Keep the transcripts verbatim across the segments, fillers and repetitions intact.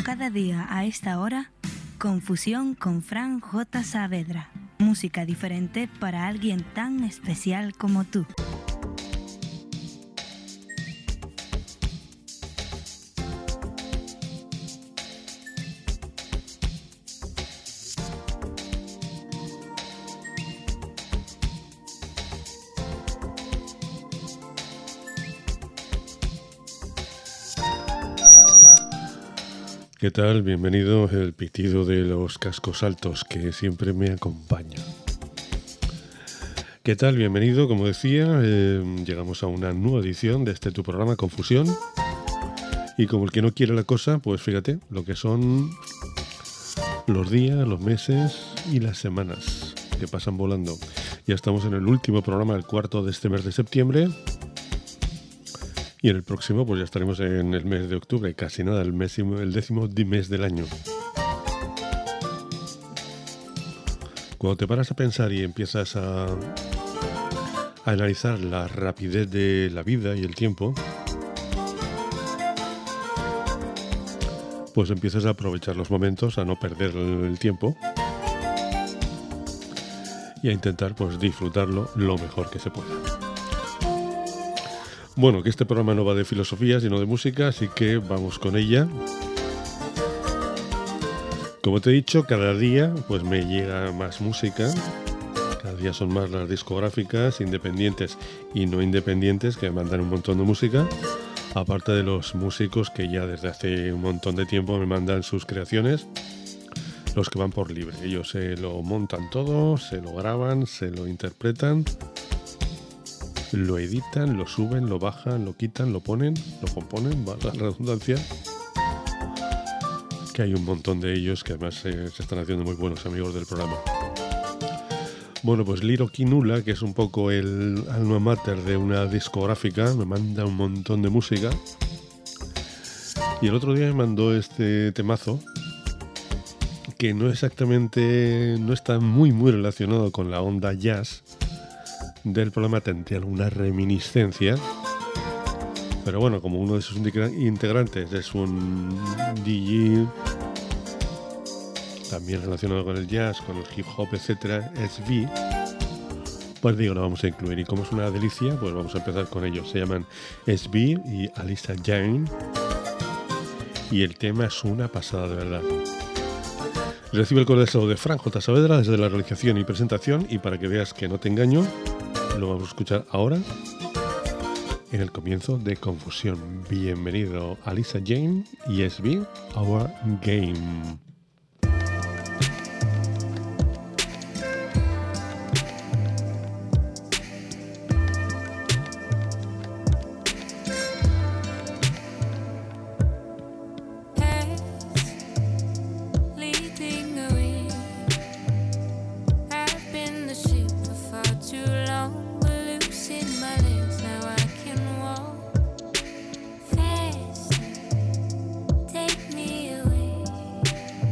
cada día a esta hora, Confusión con Fran J. Saavedra. Música diferente para alguien tan especial como tú. ¿Qué tal? Bienvenido el pitido de los cascos altos que siempre me acompaña. ¿Qué tal? Bienvenido, como decía, eh, llegamos a una nueva edición de este tu programa Confusión. Y como el que no quiere la cosa, pues fíjate lo que son los días, los meses y las semanas que pasan volando. Ya estamos en el último programa, el cuarto de este mes de septiembre. Y en el próximo pues ya estaremos en el mes de octubre, casi nada, el, mes, el décimo mes del año. Cuando te paras a pensar y empiezas a, a analizar la rapidez de la vida y el tiempo, pues empiezas a aprovechar los momentos, a no perder el tiempo y a intentar pues disfrutarlo lo mejor que se pueda. Bueno, que este programa no va de filosofía, sino de música, así que vamos con ella. Como te he dicho, cada día pues me llega más música. Cada día son más las discográficas, independientes y no independientes, que me mandan un montón de música. Aparte de los músicos que ya desde hace un montón de tiempo me mandan sus creaciones. Los que van por libre. Ellos se lo montan todo, se lo graban, se lo interpretan. Lo editan, lo suben, lo bajan, lo quitan, lo ponen, lo componen, valga la redundancia. Que hay un montón de ellos que además eh, se están haciendo muy buenos amigos del programa. Bueno, pues Liro Kinula, que es un poco el alma mater de una discográfica, me manda un montón de música. Y el otro día me mandó este temazo, que no exactamente, no está muy muy relacionado con la onda jazz del programa, tendría alguna reminiscencia, pero bueno, como uno de sus integrantes es un D J también relacionado con el jazz, con el hip hop, etcétera, S V, pues digo, lo vamos a incluir. Y como es una delicia, pues vamos a empezar con ellos. Se llaman S V y Alisa Jane, y el tema es una pasada de verdad. Recibe el cordial saludo de Fran J. Saavedra desde la realización y presentación, y para que veas que no te engaño, lo vamos a escuchar ahora en el comienzo de Confusión. Bienvenido Alisa Jane y S V, Our Game. Take me away.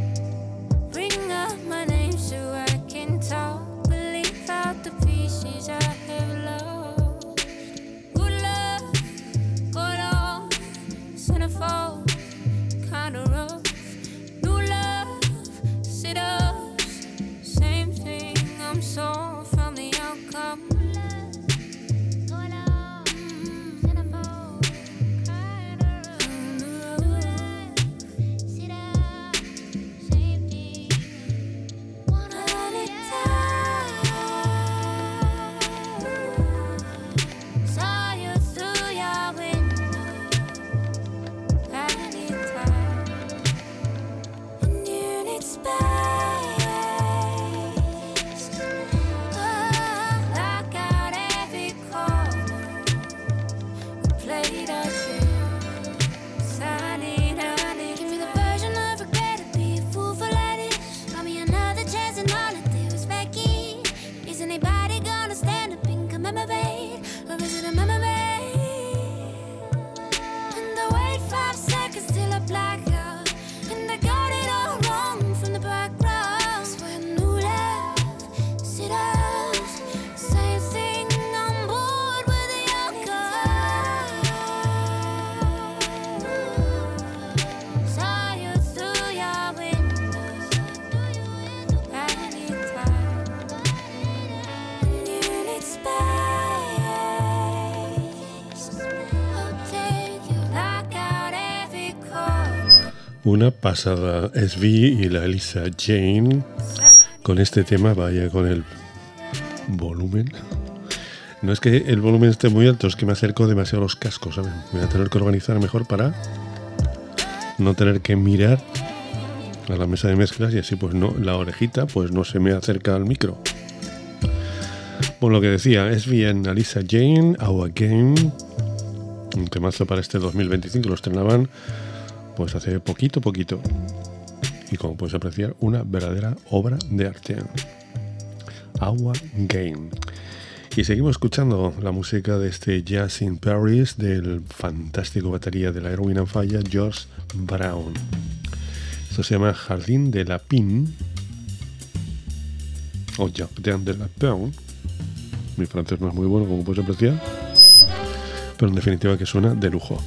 Una pasada S V y la Elisa Jane con este tema, vaya con el volumen. No es que el volumen esté muy alto, es que me acerco demasiado a los cascos, ¿saben? Me voy a tener que organizar mejor para no tener que mirar a la mesa de mezclas y así pues no, la orejita pues no se me acerca al micro. Bueno, lo que decía, es bien Elisa Jane, Our Game, un temazo para este dos mil veinticinco, lo estrenaban pues hace poquito, poquito. Y como puedes apreciar, una verdadera obra de arte. Our Game. Y seguimos escuchando la música de este Jazz in Paris del fantástico batería de la Erwin and Fire, George Brown. Esto se llama Jardín de la Pin o Jardin de la Pin. Mi francés no es muy bueno, como puedes apreciar, pero en definitiva que suena de lujo.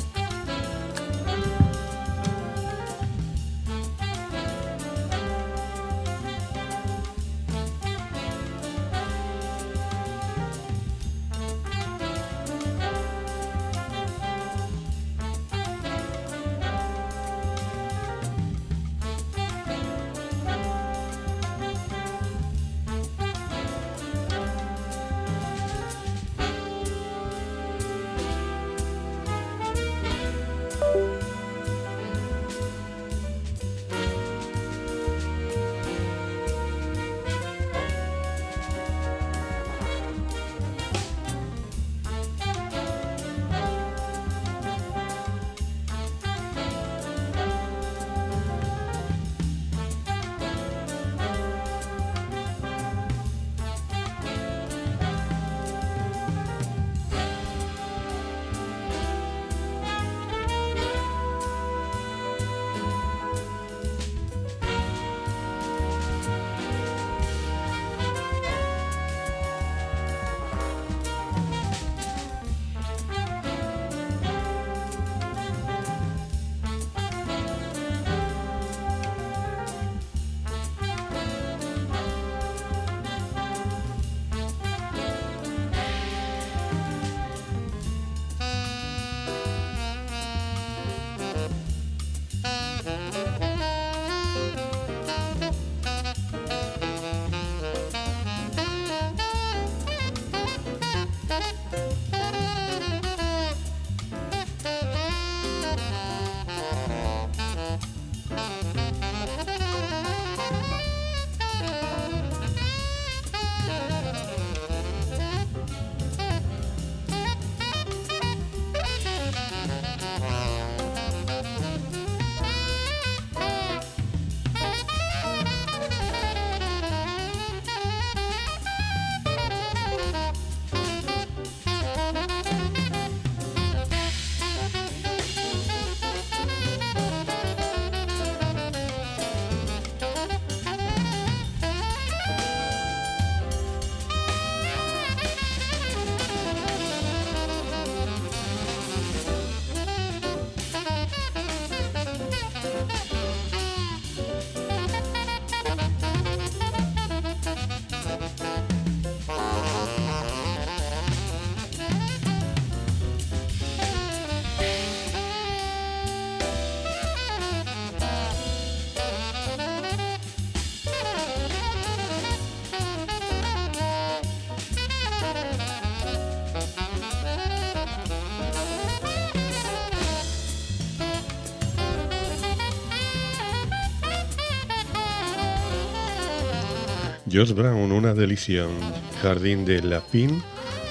George Brown, una delicia. Jardín de la Pin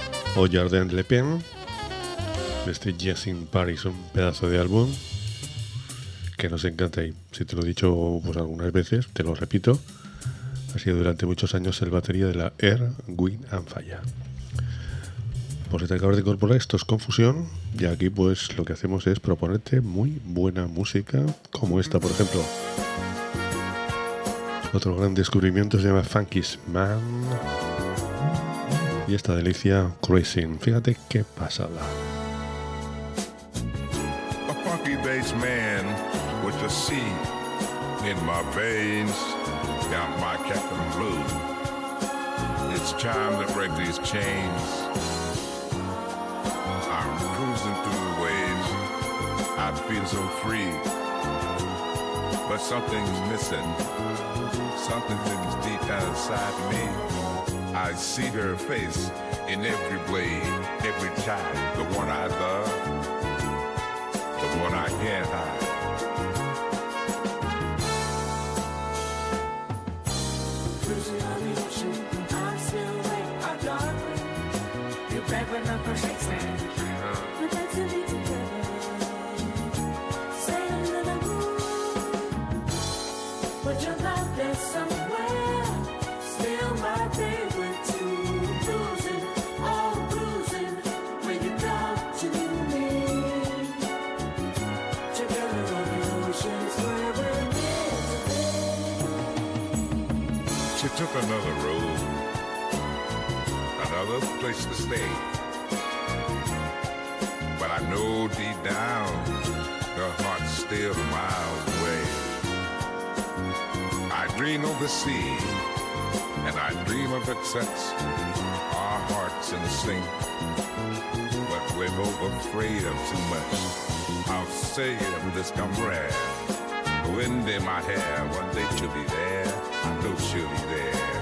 o Jardin de la Pin, de este Jazz in Paris, un pedazo de álbum que nos encanta. Y si te lo he dicho pues algunas veces, te lo repito, ha sido durante muchos años el batería de la Erwin and Fire. Por si te acabas de incorporar, esto es Confusión, y aquí pues lo que hacemos es proponerte muy buena música, como esta por ejemplo. Otro gran descubrimiento se llama Funky's Man, y esta delicia Cruising. Fíjate qué pasada. A funky bass man with the sea in my veins, down my Captain Blue. It's time to break these chains. I'm cruising through the waves. I feel so free. but something's missing. Something's deep down inside me. I see her face in every blade, every child, the one I love, the one I can't hide. Cruising on the ocean, I'm still awake, our darling. You're back when I first stand. We're meant to be together, sailing to the moon. But your love there's somewhere, still my favorite too. Cruising, all cruising, when you come to me. Together on the oceans where we're meant to be. She took another road, another place to stay. But I know deep down, her heart's still miles away. I dream of the sea, and I dream of it sets our hearts in sync. But we're both afraid of too much. I'll say it when this come rare. When they might have, one day she'll be there. I know she'll be there.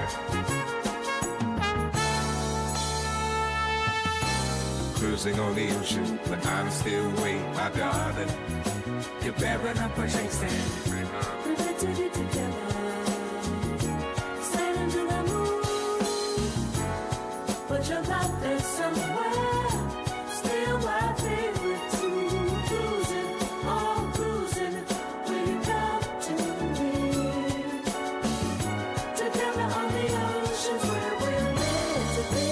Cruising on the ocean, but I'm still waiting, my darling. You're bearing up a chasing. We're meant to be together, sailing to the moon. But your love there's somewhere, still my favorite too. Cruising, all cruising, when you come to me. Together on the oceans where we're meant to be.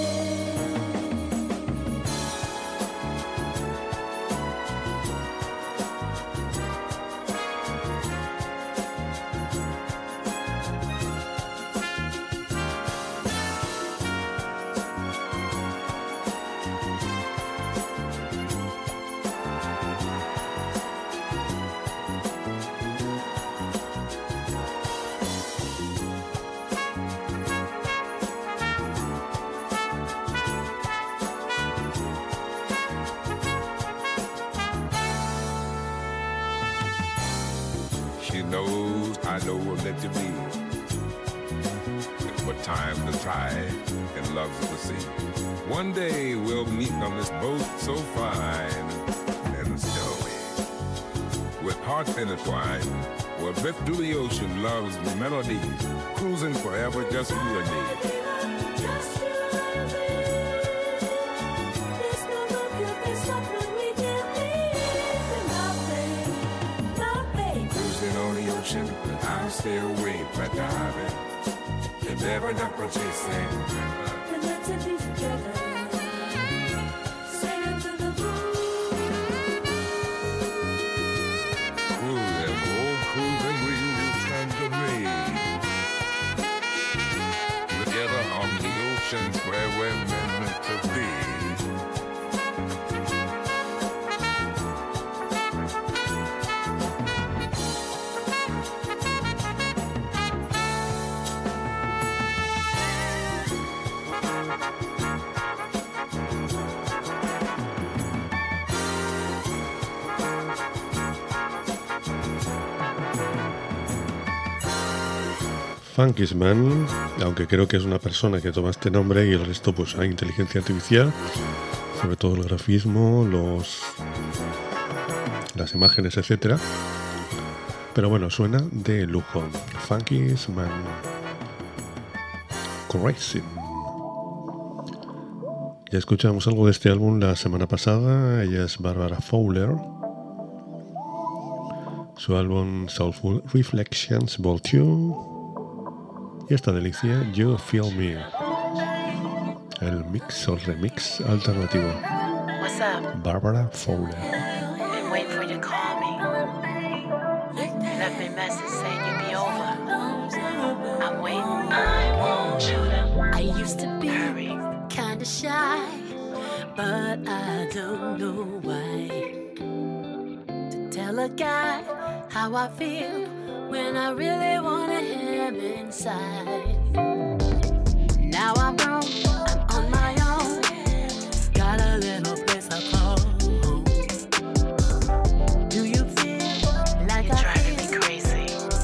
She knows I know what meant to be. It's what time to try and love's the sea. One day we'll meet on this boat so fine and snowy, with hearts intertwined. We'll drift through the ocean, love's melody, cruising forever, just you and me. Just you and me. There's no love you can stop when we get leave. Nothing, nothing. Cruising on the ocean, I'm still waiting, my darling. You're never not chasing. We're meant to be together, sailing to the moon. Cruising, oh cruising, will you come to me? Together on the oceans where we're meant to be. Funkisman, aunque creo que es una persona que toma este nombre y el resto pues hay inteligencia artificial, sobre todo el grafismo, los las imágenes, etcétera. Pero bueno, suena de lujo. Funkisman. Crazy. Ya escuchamos algo de este álbum la semana pasada. Ella es Barbara Fowler. Su álbum Soulful Reflections Vol dos. Y esta delicia, You Feel Me, el mix o remix alternativo. What's up? Barbara Fowler. Been waiting for you to call me. Left me a message saying you'd be over. I'm waiting. I want you to. I used to be Hurry. kinda shy, but I don't know why. To tell a guy how I feel when I really wanna him inside. Now I'm grown, I'm on my own. Got a little place I call home. Do you feel like You're I driving me feel crazy.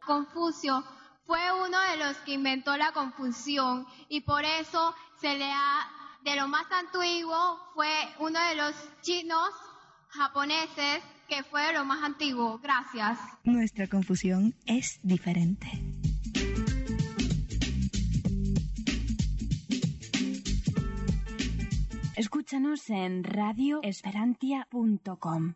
Confucio fue uno de los que inventó la confusión y por eso se le ha, de lo más antiguo, fue uno de los chinos japoneses que fue de lo más antiguo. Gracias. Nuestra confusión es diferente. Escúchanos en radio esperantia punto com.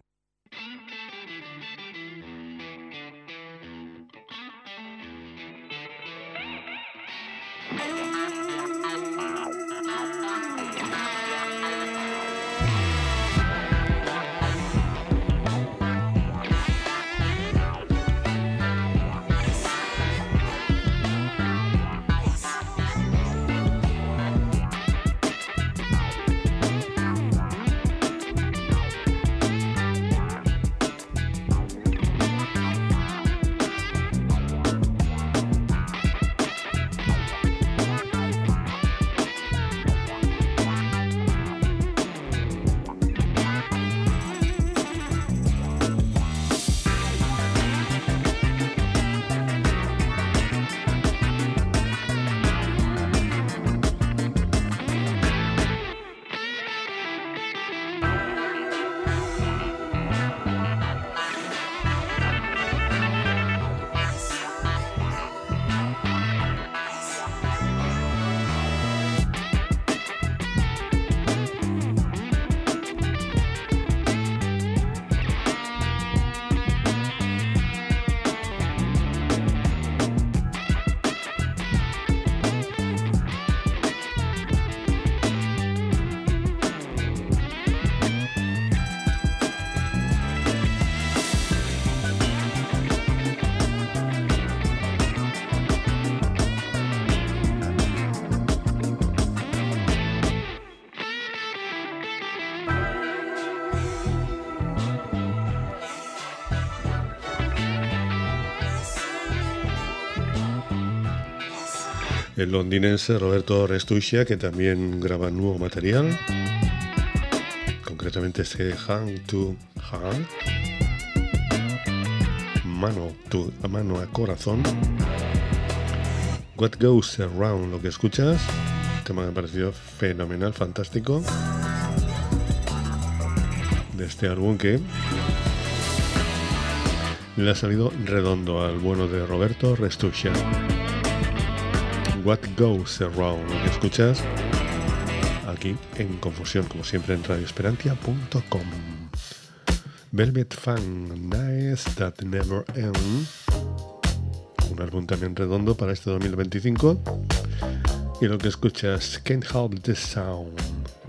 El londinense Roberto Restuccia, que también graba nuevo material, concretamente este Hand to Hand, mano, to, mano a corazón. What Goes Around, lo que escuchas, el tema me ha parecido fenomenal, fantástico, de este álbum que le ha salido redondo al bueno de Roberto Restuccia. What Goes Around, lo que escuchas aquí en Confusión, como siempre en radio esperantia punto com. Velvet Fun, Nights That Never End, un álbum también redondo para este dos mil veinticinco, y lo que escuchas, Can't Help the Sound.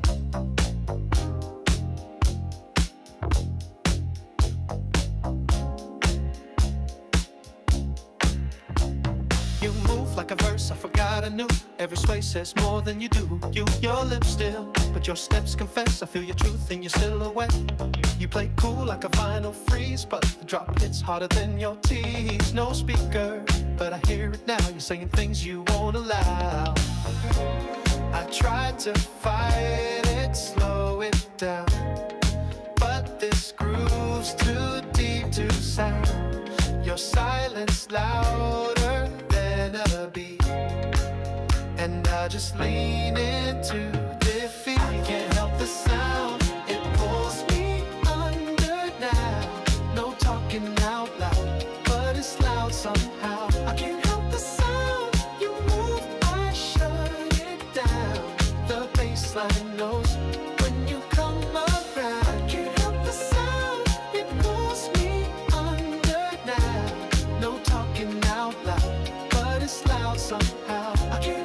Every sway says more than you do. You, your lips still, but your steps confess. I feel your truth in your silhouette. You play cool like a vinyl freeze, but the drop hits harder than your tease. No speaker, but I hear it now. You're saying things you won't allow. I tried to fight it, slow it down, but this groove's too deep to sound. Your silence louder than a beat, and I just lean into defeat. I can't help the sound, it pulls me under now. No talking out loud, but it's loud somehow. I can't help the sound, you move, I shut it down. The bassline knows when you come around. I can't help the sound, it pulls me under now. No talking out loud, but it's loud somehow. I can't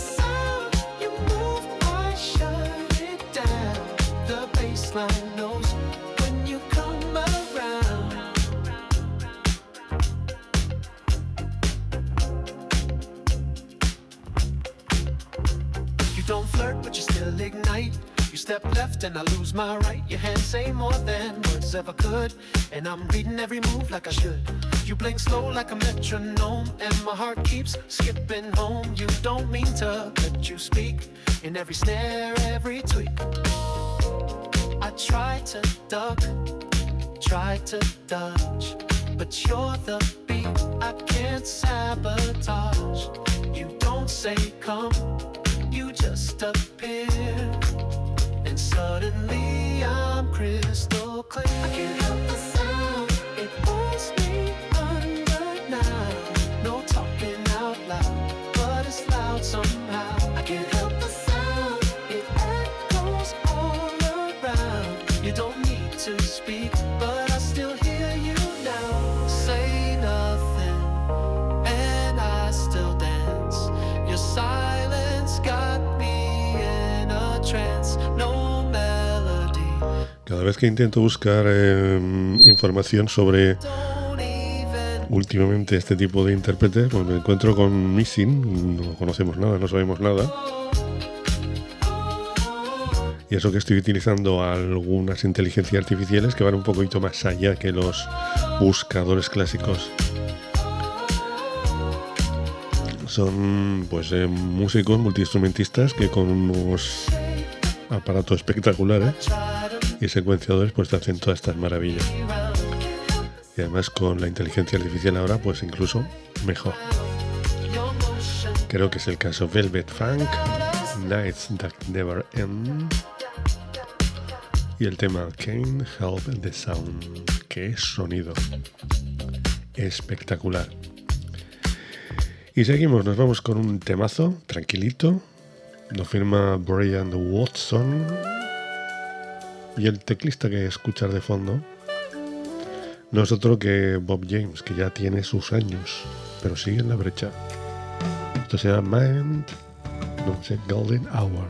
baseline knows when you come around. You don't flirt, but you still ignite. You step left and I lose my right. Your hands say more than words ever could, and I'm reading every move like I should. You blink slow like a metronome, and my heart keeps skipping home. You don't mean to, but you speak in every snare, every tweak. I try to duck, try to dodge, but you're the beat. me, I can't sabotage. You don't say come, you just appear, and suddenly I'm crystal clear. I can't help the sound, it pulls me under now. No talking out loud, but it's loud somehow. I can't help the sound, it echoes all around. You don't need to speak, but I still hear you now. Say nothing, and I still dance. Your silence got me in a trance. No melody. Cada vez que intento buscar eh, información sobre últimamente este tipo de intérprete, pues me encuentro con Missing. No conocemos nada, no sabemos nada. Y eso que estoy utilizando algunas inteligencias artificiales que van un poquito más allá que los buscadores clásicos. Son pues eh, músicos, multiinstrumentistas que con unos aparatos espectaculares y secuenciadores pues te hacen todas estas maravillas. Y además con la inteligencia artificial ahora pues incluso mejor. Creo que es el caso Velvet Funk, Nights That Never End, y el tema Can't Help the Sound. ¡Qué sonido! Espectacular. Y seguimos, nos vamos con un temazo tranquilito. Lo firma Brian Watson. Y el teclista que escuchas de fondo no es otro que Bob James, que ya tiene sus años, pero sigue en la brecha. Esto se llama Mind, no sé, Golden Hour.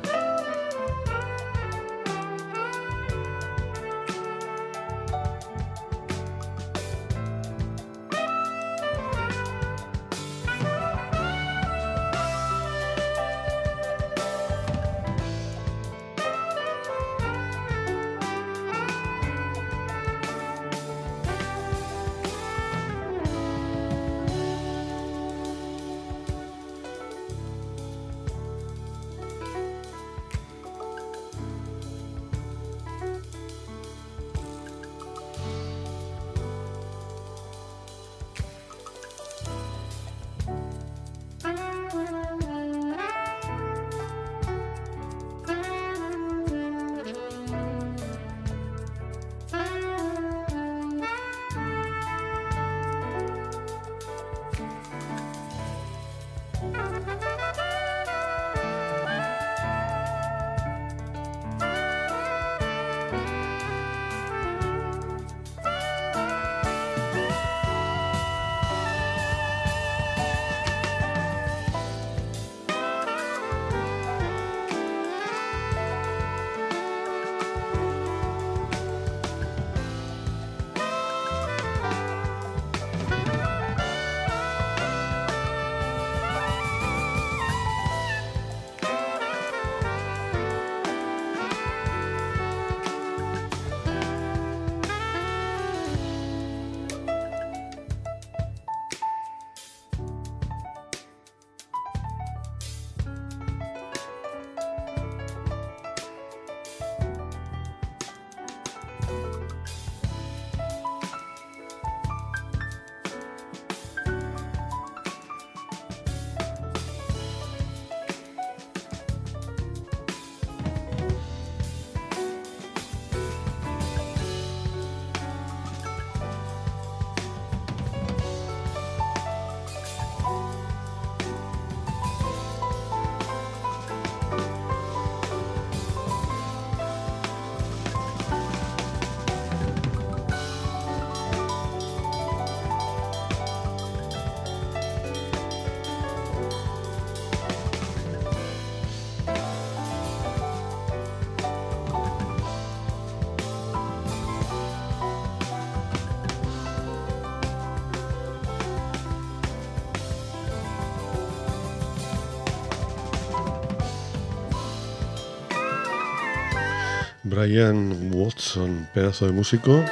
Brian Watson, pedazo de músico.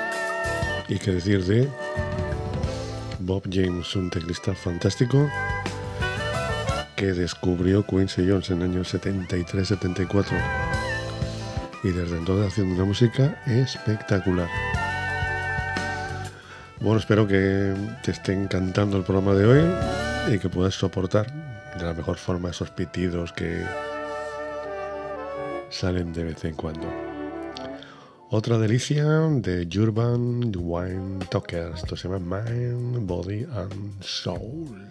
Y qué decir de Bob James, un teclista fantástico que descubrió Quincy Jones en el año setenta y tres setenta y cuatro. Y desde entonces haciendo una música espectacular. Bueno, espero que te esté encantando el programa de hoy y que puedas soportar de la mejor forma esos pitidos que salen de vez en cuando. Otra delicia de Urban Wine Talkers. Esto se llama Mind, Body and Soul.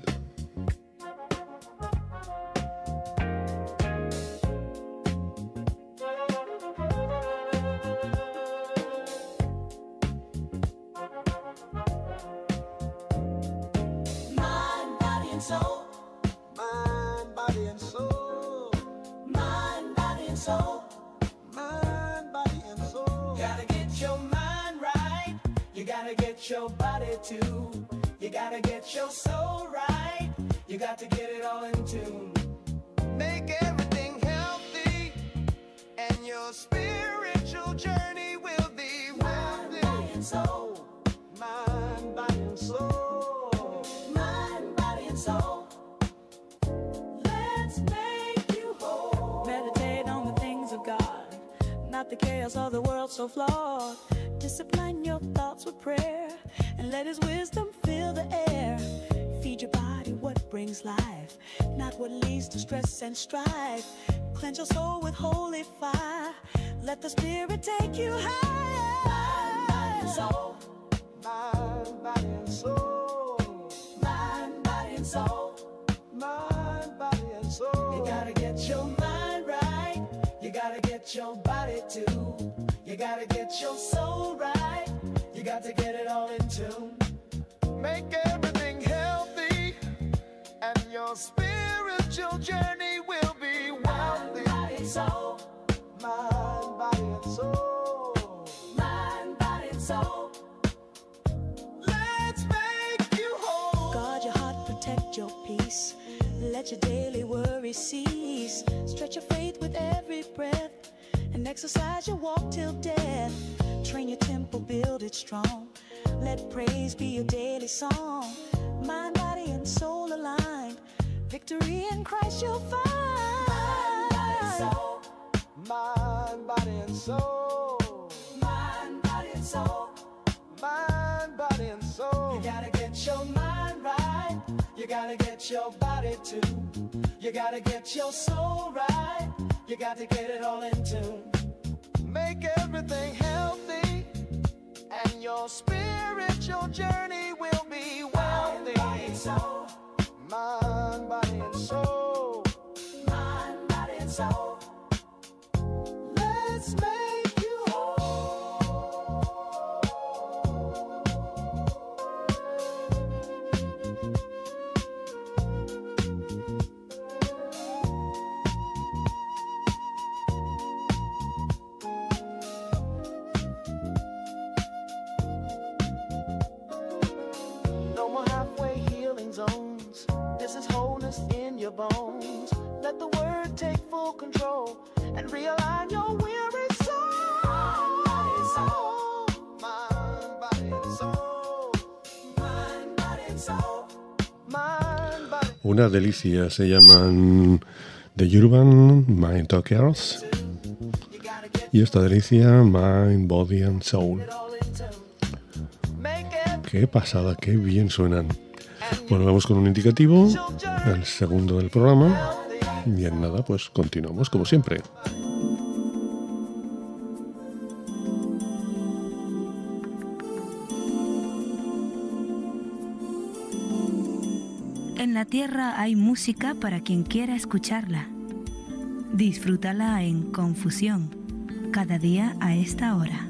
And strive, cleanse your soul with holy fire. Let the Spirit take you higher. Mind, body, and soul. Mind, body, and soul. Mind, body, and soul. You gotta get your mind right. You gotta get your body too. You gotta get your soul right. You got to get it all in tune. Make everything healthy, and your spiritual journey will be wealthy. Mind, body, and soul. Mind, body, and soul. Mind, body, and soul. Let's make you whole. Guard your heart, protect your peace. Let your daily worries cease. Stretch your faith with every breath, and exercise your walk till death. Train your temple, build it strong. Let praise be your daily song. Mind, body, and soul aligned. Victory in Christ you'll find. Mind, body, and soul. Mind, body, and soul. Mind, body, and soul. Mind, body, and soul. You gotta get your mind right. You gotta get your body too. You gotta get your soul right. You got to get it all in tune. Make everything healthy, and your spiritual journey will be wealthy. Mind, body, and soul. Mind, body, and soul. Mind, body, and soul. Let's make you whole. No more halfway healing zones. This is wholeness in your bones. Let the word take full control and realign your weary soul. Mind, body, and soul. Mind, body, and soul. Mind, body. Una delicia, se llaman The Urban Mind Talkers. Y esta delicia, Mind, Body and Soul. Qué pasada, qué bien suenan. Bueno, vamos con un indicativo, el segundo del programa. Y en nada, pues continuamos como siempre. En la tierra hay música para quien quiera escucharla. Disfrútala en Confusión, cada día a esta hora.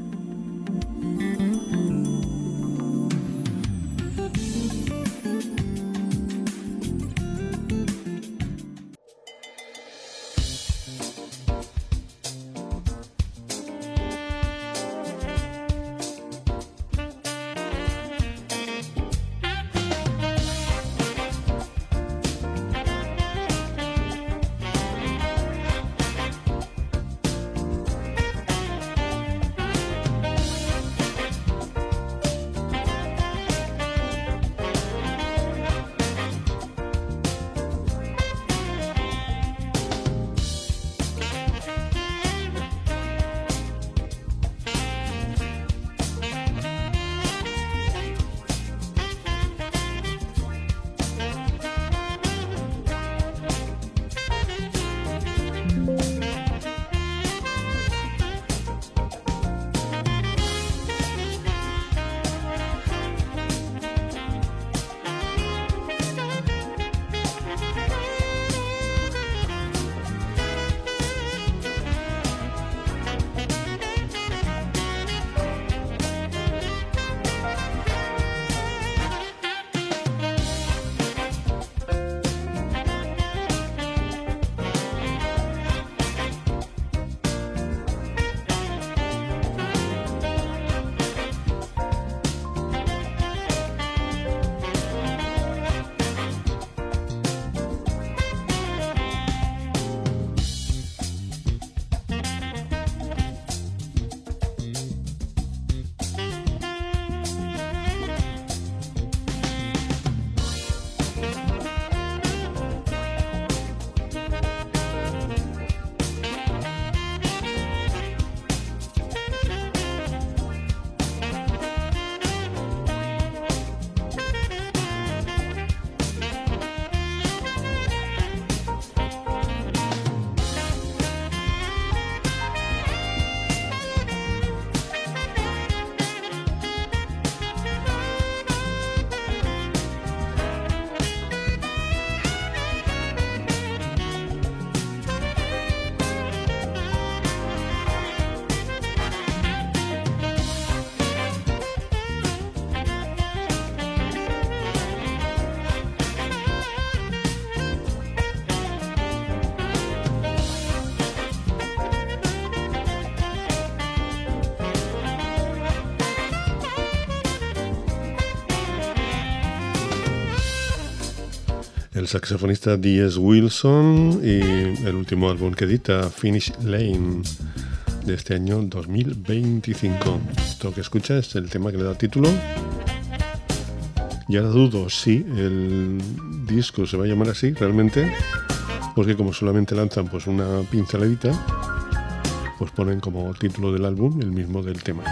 el saxofonista D S Wilson y el último álbum que edita, Finish Lane, de este año dos mil veinticinco. Esto que escucha es el tema que le da título. Y ahora dudo si el disco se va a llamar así realmente, porque como solamente lanzan pues una pinceladita, pues ponen como título del álbum el mismo del tema.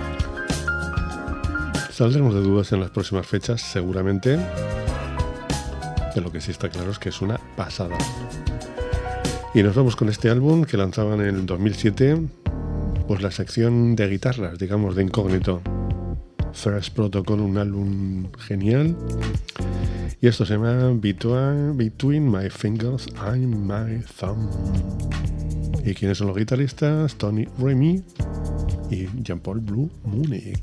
Saldremos de dudas en las próximas fechas seguramente, pero lo que sí está claro es que es una pasada. Y nos vamos con este álbum que lanzaban en el dos mil siete, pues la sección de guitarras, digamos, de incógnito. First Protocol, un álbum genial. Y esto se llama Between, Between My Fingers and My Thumb. ¿Y quiénes son los guitarristas? Tony Remy y Jean-Paul Blue Munich.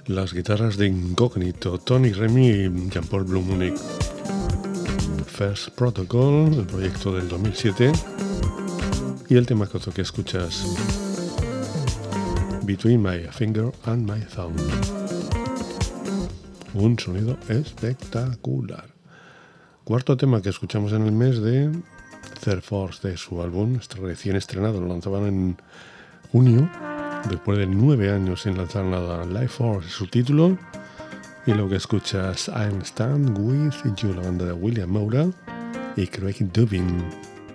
las guitarras de Incógnito, Tony Remy y Jean-Paul Blumonic. First Protocol, el proyecto del dos mil siete, y el tema que escuchas, Between My Finger and My Thumb. Un sonido espectacular. Cuarto tema que escuchamos en el mes de Third Force, de su álbum recién estrenado, lo lanzaban en junio, después de nueve años sin lanzar nada. Life Force es su título, y lo que escuchas, I'm Stand With You, la banda de William Moura y Craig Dubin.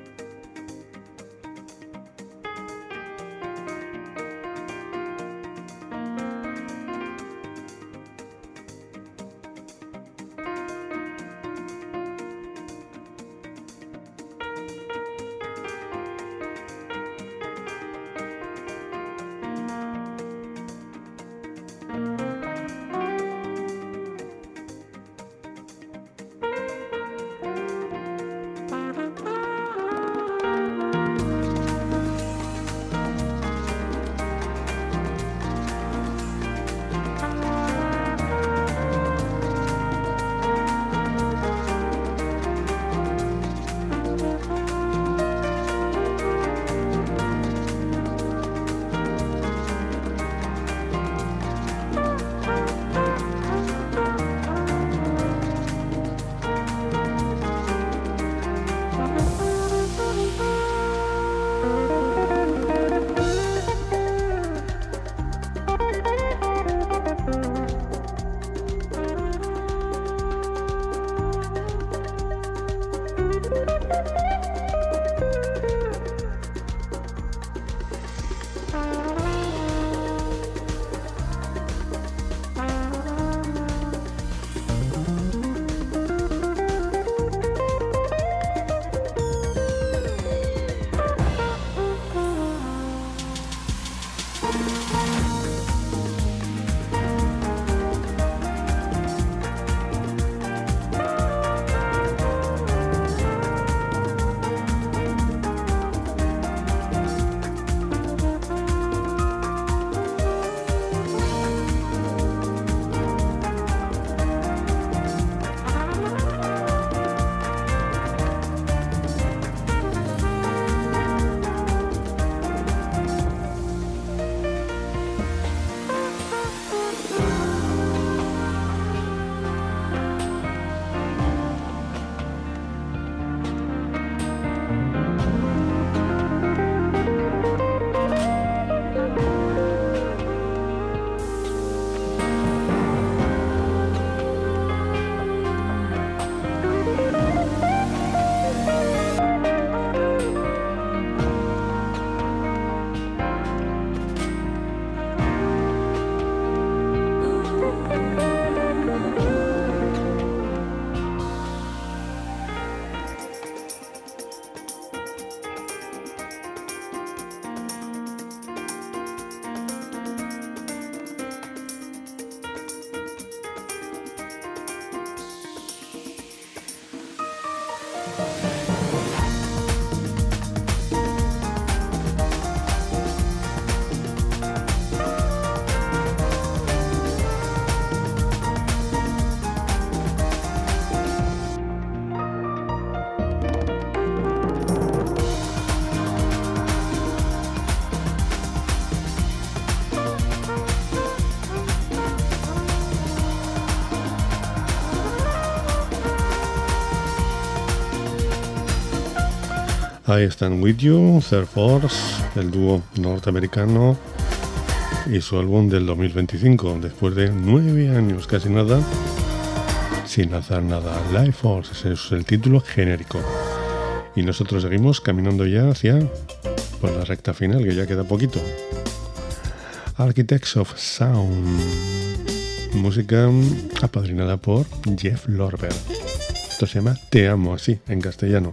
I Stand With You, Third Force, el dúo norteamericano, y su álbum del dos mil veinticinco, después de nueve años, casi nada, sin lanzar nada. Life Force, ese es el título genérico. Y nosotros seguimos caminando ya hacia pues, la recta final, que ya queda poquito. Architects of Sound, música apadrinada por Jeff Lorber. Esto se llama Te Amo, así, en castellano.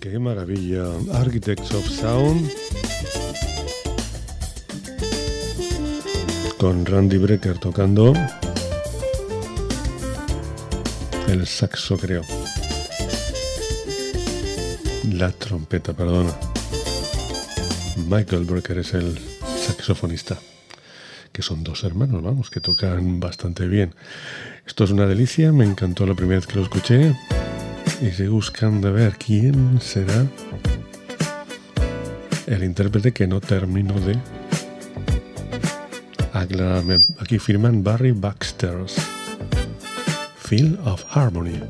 qué maravilla. Architects of Sound con Randy Brecker tocando el saxo, creo. La trompeta, perdona. Michael Brecker es el saxofonista, que son dos hermanos, vamos, que tocan bastante bien. Esto es una delicia, me encantó la primera vez que lo escuché y sigo buscando a ver quién será el intérprete, que no termino de aclararme. Aquí firman Barry Baxter's Feel of Harmony.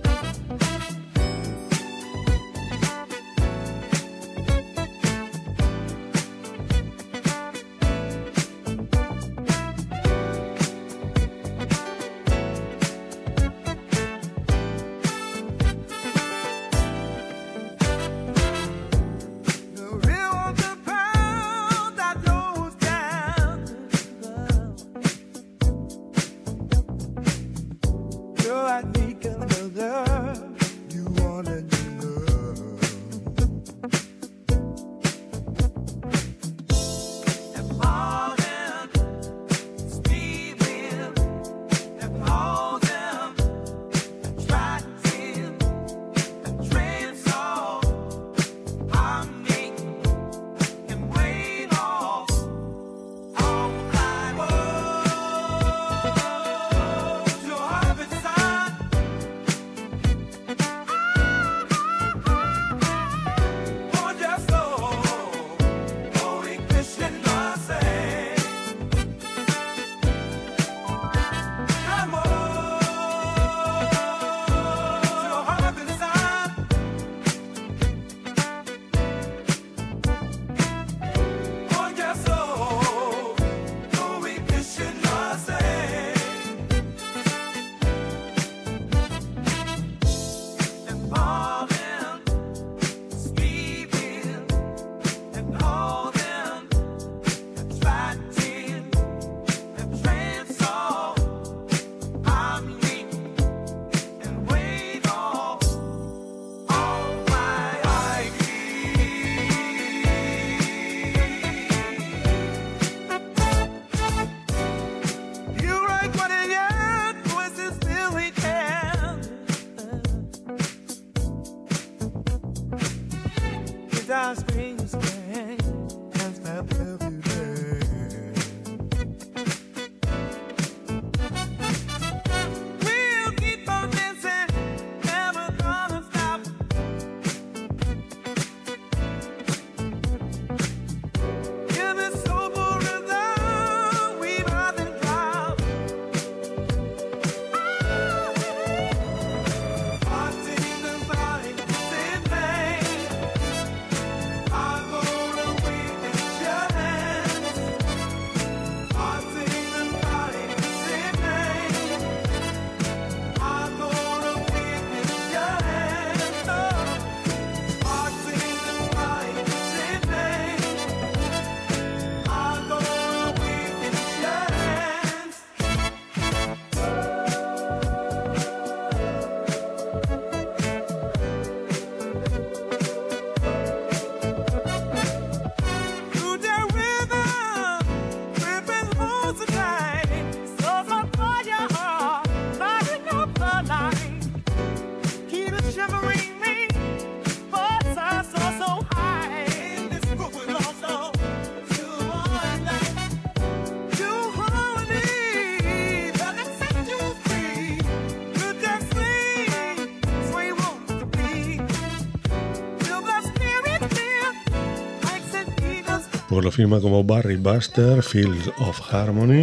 Pues lo firma como Barry Baxter, Fields of Harmony.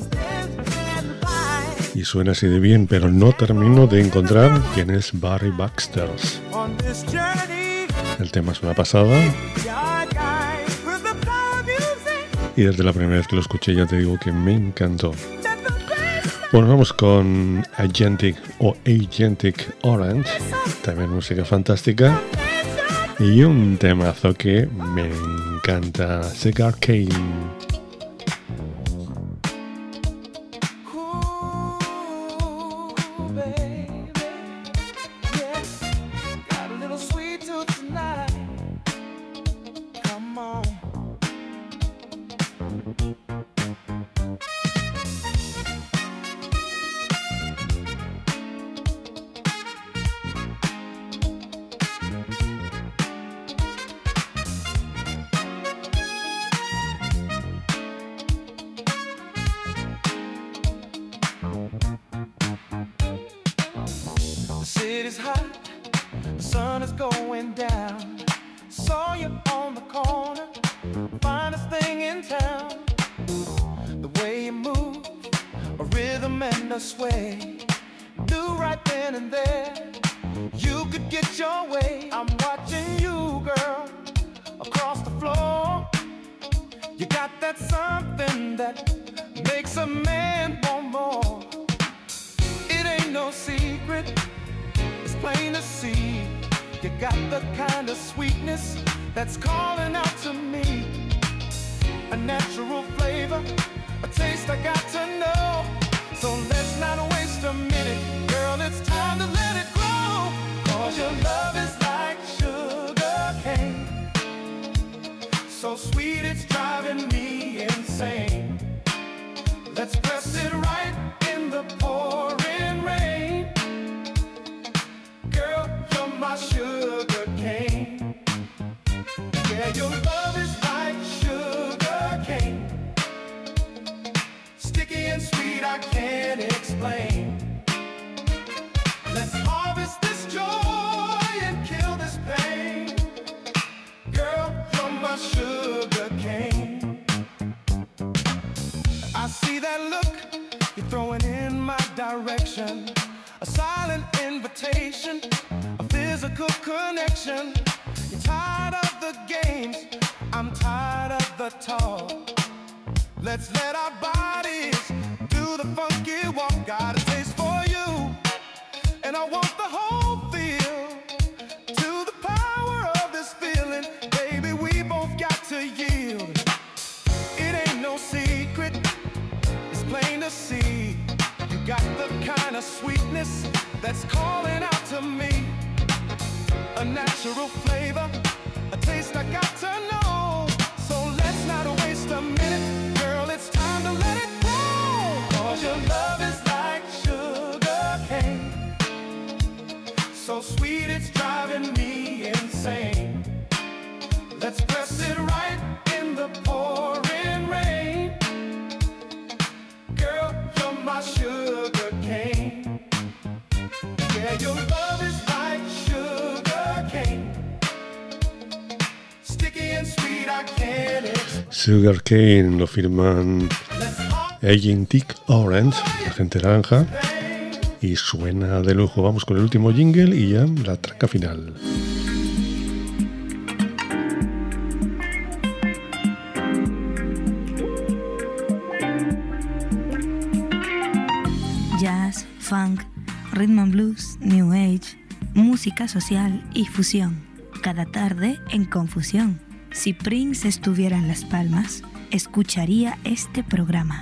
Y suena así de bien, pero no termino de encontrar quién es Barry Baxter. El tema es una pasada. Y desde la primera vez que lo escuché ya te digo que me encantó. Bueno, vamos con Agentic o Agentic Orange, también música fantástica. Y un temazo que me encanta, Cigar Cane. Got a little sweet tooth tonight. is going down. Saw you on the corner, finest thing in town. The way you move, a rhythm and a sway. Knew right then and there you could get your way. I'm watching you, girl, across the floor. You got that something that makes a man want more. It ain't no secret, it's plain to see. You got the kind of sweetness that's calling out to me. A natural flavor, a taste I got to know. So let's not waste a minute, girl, it's time to let it grow. Cause your love is like sugar cane, so sweet it's driving me insane. Let's press it right in the pouring rain. Girl, you're my sugar cane. Yeah, your love is like sugar cane, sticky and sweet, I can't explain. Let's harvest this joy and kill this pain. Girl, you're my sugar cane. I see that look you're throwing in my direction. A silent invitation, a physical connection. You're tired of the games, I'm tired of the talk. Let's let our bodies do the funky walk. Got a taste for you, and I want the whole feel. To the power of this feeling, baby, we both got to yield. It ain't no secret, it's plain to see. You got the kind of sweetness that's calling out to me. A natural flavor, a taste I got to know. So let's not waste a minute, girl, it's time to let it grow. Cause your love is like sugar cane, so sweet it's driving me insane. Let's press it right in the pouring rain. Girl, you're my sugar cane. Yeah, your love is like sugar cane, sticky and sweet, I can't explain. Sugar Cane lo firman Agent Orange, la gente naranja, y suena de lujo. Vamos con el último jingle y ya la traca final. Jazz, funk, rhythm and blues, new age, música social y fusión. Cada tarde en Confusión. Si Prince estuviera en Las Palmas, escucharía este programa.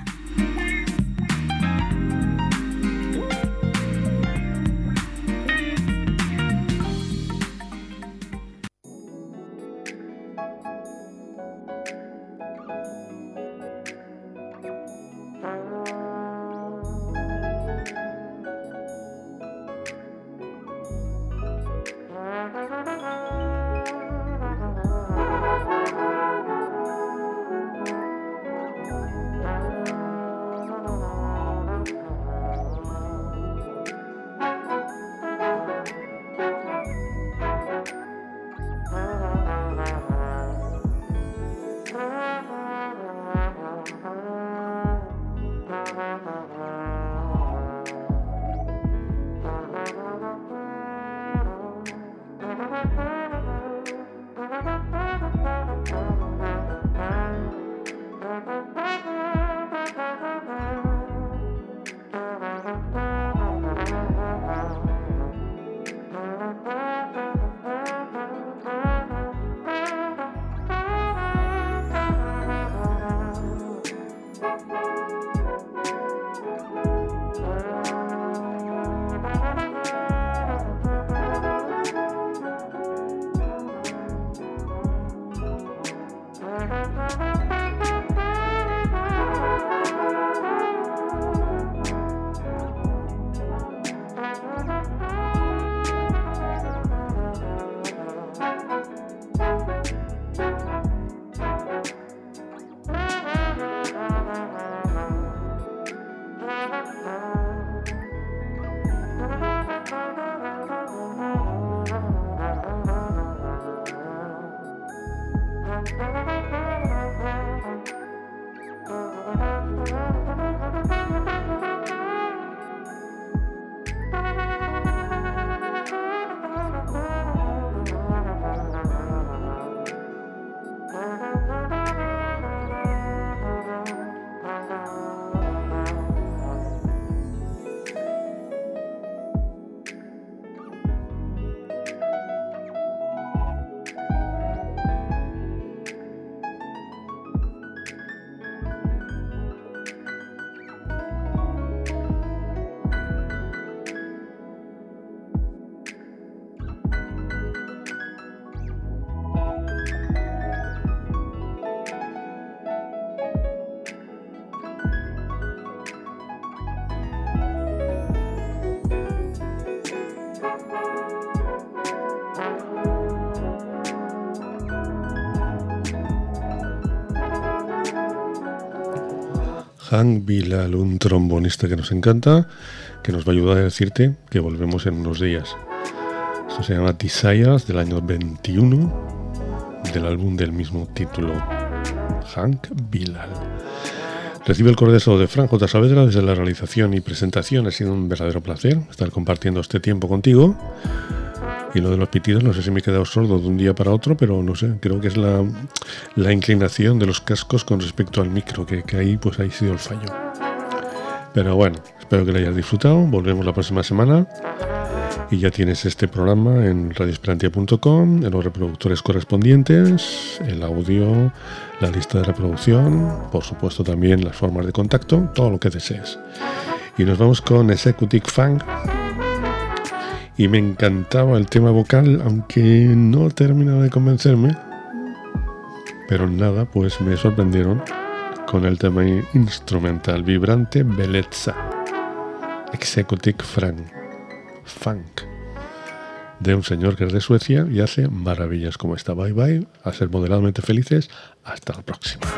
Hank Bilal, un trombonista que nos encanta, que nos va a ayudar a decirte que volvemos en unos días. Esto se llama Desires, del año veintiuno, del álbum del mismo título, Hank Bilal. Recibe el cordial de Fran J. Saavedra desde la realización y presentación. Ha sido un verdadero placer estar compartiendo este tiempo contigo. Y lo de los pitidos, no sé si me he quedado sordo de un día para otro, pero no sé, creo que es la, la inclinación de los cascos con respecto al micro, que, que ahí pues ha sido el fallo. Pero bueno, espero que lo hayas disfrutado. Volvemos la próxima semana y ya tienes este programa en radio esperantia punto com, en los reproductores correspondientes, el audio, la lista de reproducción, por supuesto también las formas de contacto, todo lo que desees. Y nos vamos con Executive Funk. Y me encantaba el tema vocal, aunque no terminaba de convencerme. Pero nada, pues me sorprendieron con el tema instrumental vibrante Bellezza. Executive Funk. Funk. De un señor que es de Suecia y hace maravillas como esta. Bye bye, a ser moderadamente felices. Hasta la próxima.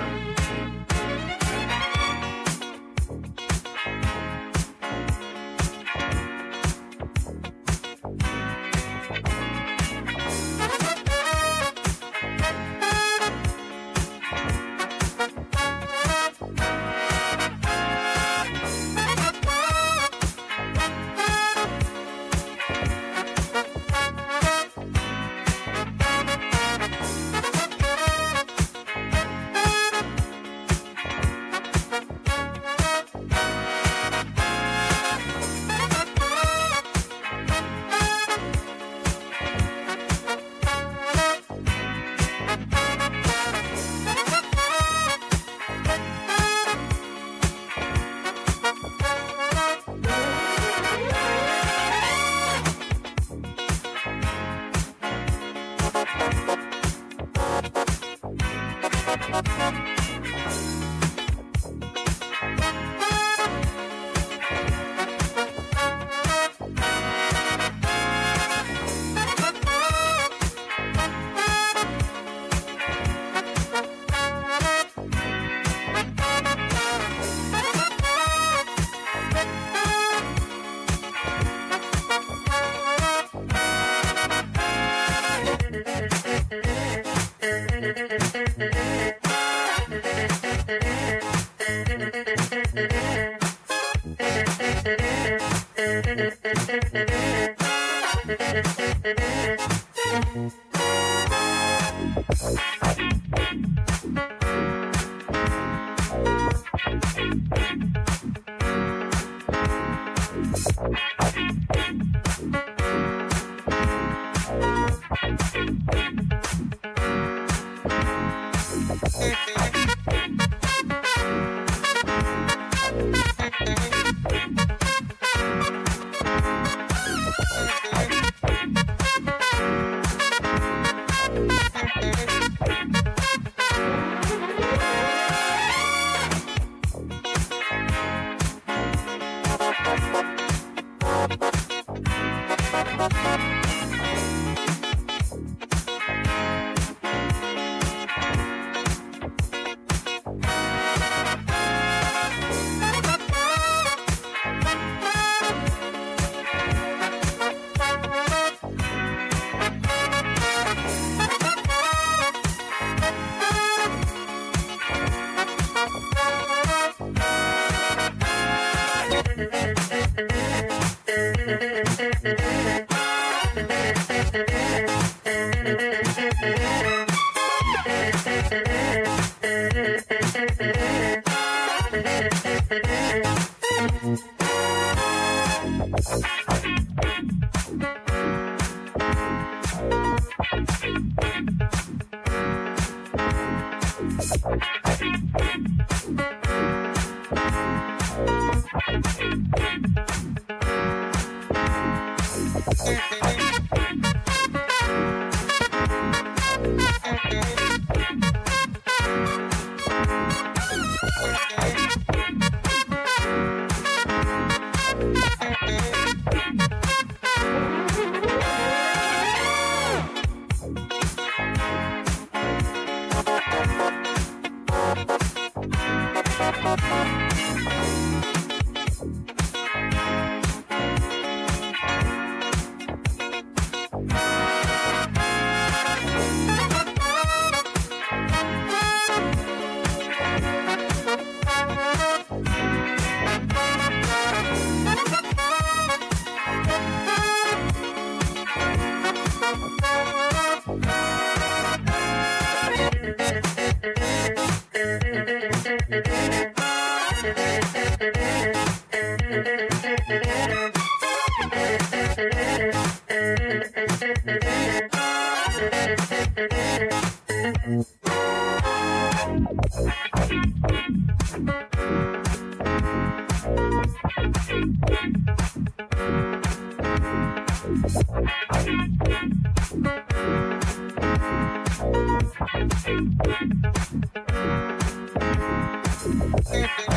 Thank you.